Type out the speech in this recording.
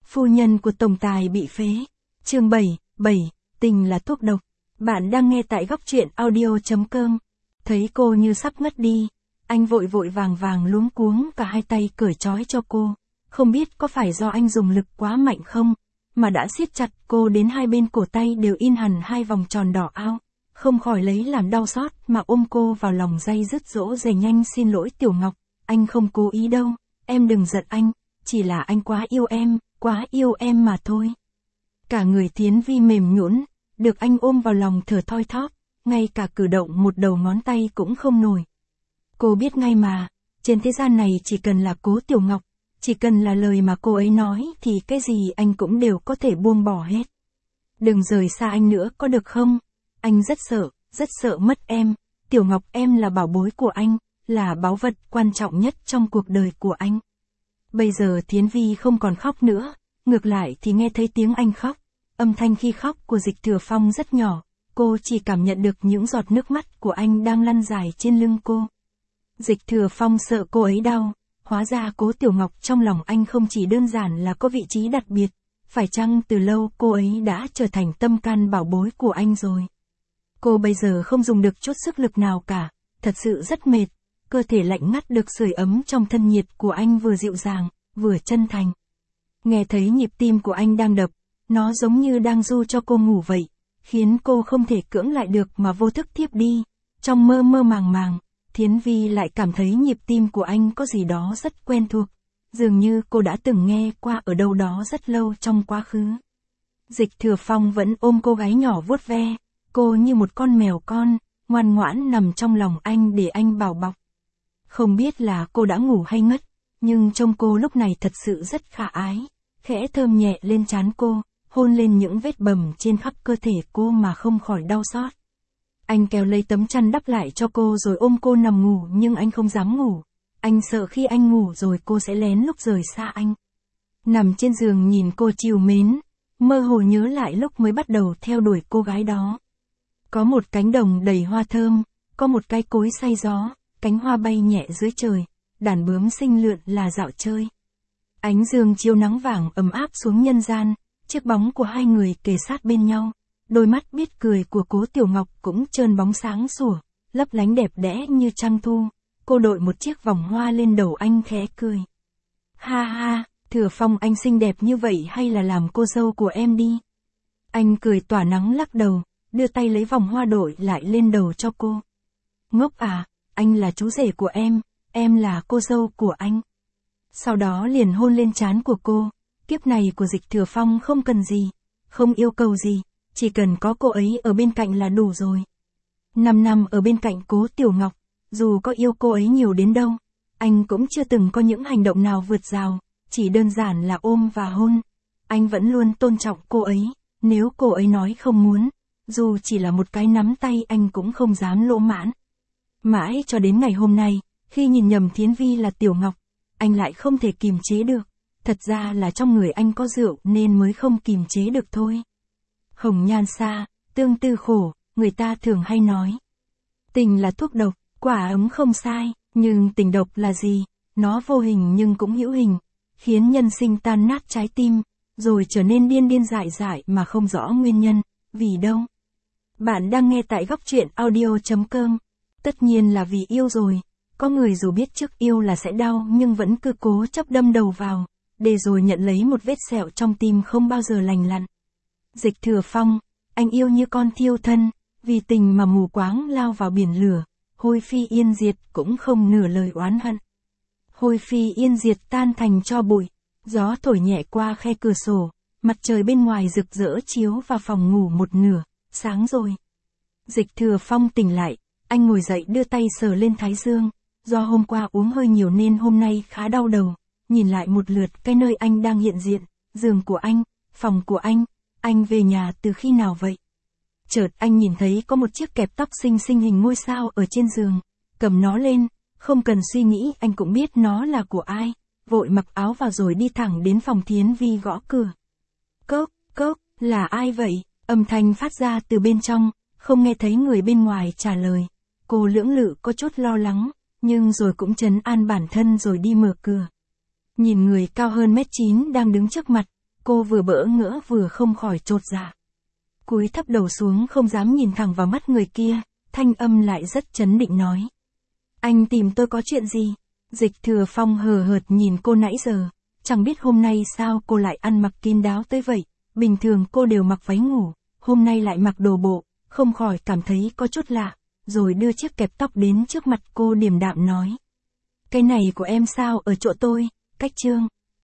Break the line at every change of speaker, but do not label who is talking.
Phu nhân của tổng tài bị phế. Chương 7, tình là thuốc độc. Bạn đang nghe tại góc truyện audio.com. Thấy cô như sắp ngất đi, anh vội vội vàng vàng luống cuống cả hai tay cởi trói cho cô. Không biết có phải do anh dùng lực quá mạnh không, mà đã siết chặt cô đến hai bên cổ tay đều in hẳn hai vòng tròn đỏ ao. Không khỏi lấy làm đau xót mà ôm cô vào lòng day dứt dỗ dày nhanh. Xin lỗi Tiểu Ngọc, anh không cố ý đâu, em đừng giận anh, chỉ là anh quá yêu em mà thôi. Cả người Thiến Vi mềm nhũn, được anh ôm vào lòng thở thoi thóp, ngay cả cử động một đầu ngón tay cũng không nổi. Cô biết ngay mà, trên thế gian này chỉ cần là Cố Tiểu Ngọc, chỉ cần là lời mà cô ấy nói thì cái gì anh cũng đều có thể buông bỏ hết. Đừng rời xa anh nữa có được không? Anh rất sợ mất em. Tiểu Ngọc, em là bảo bối của anh, là báu vật quan trọng nhất trong cuộc đời của anh. Bây giờ Thiến Vi không còn khóc nữa, ngược lại thì nghe thấy tiếng anh khóc. Âm thanh khi khóc của Dịch Thừa Phong rất nhỏ, cô chỉ cảm nhận được những giọt nước mắt của anh đang lăn dài trên lưng cô. Dịch Thừa Phong sợ cô ấy đau, hóa ra Cố Tiểu Ngọc trong lòng anh không chỉ đơn giản là có vị trí đặc biệt, phải chăng từ lâu cô ấy đã trở thành tâm can bảo bối của anh rồi. Cô bây giờ không dùng được chút sức lực nào cả, thật sự rất mệt, cơ thể lạnh ngắt được sưởi ấm trong thân nhiệt của anh vừa dịu dàng, vừa chân thành. Nghe thấy nhịp tim của anh đang đập, nó giống như đang ru cho cô ngủ vậy, khiến cô không thể cưỡng lại được mà vô thức thiếp đi. Trong mơ mơ màng, Thiến Vi lại cảm thấy nhịp tim của anh có gì đó rất quen thuộc, dường như cô đã từng nghe qua ở đâu đó rất lâu trong quá khứ. Dịch Thừa Phong vẫn ôm cô gái nhỏ vuốt ve, cô như một con mèo con, ngoan ngoãn nằm trong lòng anh để anh bảo bọc. Không biết là cô đã ngủ hay ngất, nhưng trông cô lúc này thật sự rất khả ái, khẽ thơm nhẹ lên trán cô, hôn lên những vết bầm trên khắp cơ thể cô mà không khỏi đau xót. Anh kéo lấy tấm chăn đắp lại cho cô rồi ôm cô nằm ngủ, nhưng anh không dám ngủ. Anh sợ khi anh ngủ rồi cô sẽ lén lút rời xa anh. Nằm trên giường nhìn cô trìu mến, mơ hồ nhớ lại lúc mới bắt đầu theo đuổi cô gái đó. Có một cánh đồng đầy hoa thơm, có một cái cối say gió, cánh hoa bay nhẹ dưới trời, đàn bướm xinh lượn là dạo chơi. Ánh dương chiếu nắng vàng ấm áp xuống nhân gian, chiếc bóng của hai người kề sát bên nhau. Đôi mắt biết cười của Cố Tiểu Ngọc cũng trơn bóng sáng sủa, lấp lánh đẹp đẽ như trăng thu. Cô đội một chiếc vòng hoa lên đầu anh khẽ cười. Ha ha, Thừa Phong, anh xinh đẹp như vậy hay là làm cô dâu của em đi. Anh cười tỏa nắng lắc đầu, đưa tay lấy vòng hoa đội lại lên đầu cho cô. Ngốc à, anh là chú rể của em là cô dâu của anh. Sau đó liền hôn lên trán của cô. Kiếp này của Dịch Thừa Phong không cần gì, không yêu cầu gì, chỉ cần có cô ấy ở bên cạnh là đủ rồi. 5 năm ở bên cạnh Cố Tiểu Ngọc, dù có yêu cô ấy nhiều đến đâu, anh cũng chưa từng có những hành động nào vượt rào, chỉ đơn giản là ôm và hôn. Anh vẫn luôn tôn trọng cô ấy, nếu cô ấy nói không muốn, dù chỉ là một cái nắm tay anh cũng không dám lỗ mãn. Mãi cho đến ngày hôm nay, khi nhìn nhầm Thiến Vi là Tiểu Ngọc, anh lại không thể kìm chế được. Thật ra là trong người anh có rượu nên mới không kìm chế được thôi. Hồng nhan xa, tương tư khổ, người ta thường hay nói. Tình là thuốc độc, quả ấm không sai, nhưng tình độc là gì? Nó vô hình nhưng cũng hữu hình, khiến nhân sinh tan nát trái tim, rồi trở nên điên dại mà không rõ nguyên nhân, vì đâu? Bạn đang nghe tại góc truyện audio.com. Tất nhiên là vì yêu rồi. Có người dù biết trước yêu là sẽ đau nhưng vẫn cứ cố chấp đâm đầu vào, để rồi nhận lấy một vết sẹo trong tim không bao giờ lành lặn. Dịch Thừa Phong, anh yêu như con thiêu thân, vì tình mà mù quáng lao vào biển lửa, hôi phi yên diệt cũng không nửa lời oán hận. Hôi phi yên diệt tan thành tro bụi, gió thổi nhẹ qua khe cửa sổ, mặt trời bên ngoài rực rỡ chiếu vào phòng ngủ một nửa, sáng rồi. Dịch Thừa Phong tỉnh lại, anh ngồi dậy đưa tay sờ lên thái dương, do hôm qua uống hơi nhiều nên hôm nay khá đau đầu. Nhìn lại một lượt cái nơi anh đang hiện diện, giường của anh, phòng của anh về nhà từ khi nào vậy? Chợt anh nhìn thấy có một chiếc kẹp tóc xinh xinh hình ngôi sao ở trên giường, cầm nó lên, không cần suy nghĩ anh cũng biết nó là của ai, vội mặc áo vào rồi đi thẳng đến phòng Thiến Vi gõ cửa. Cốc, là ai vậy? Âm thanh phát ra từ bên trong, không nghe thấy người bên ngoài trả lời. Cô lưỡng lự có chút lo lắng, nhưng rồi cũng trấn an bản thân rồi đi mở cửa. Nhìn người cao hơn 1m9 đang đứng trước mặt, Cô vừa bỡ ngỡ vừa không khỏi chột dạ. Cúi thấp đầu xuống không dám nhìn thẳng vào mắt người kia, thanh âm lại rất trấn định nói. Anh tìm tôi có chuyện gì? Dịch Thừa Phong hờ hợt nhìn cô nãy giờ, chẳng biết hôm nay sao cô lại ăn mặc kín đáo tới vậy, bình thường cô đều mặc váy ngủ, hôm nay lại mặc đồ bộ, không khỏi cảm thấy có chút lạ, rồi đưa chiếc kẹp tóc đến trước mặt cô điềm đạm nói. Cái này của em sao ở chỗ tôi, cách trương.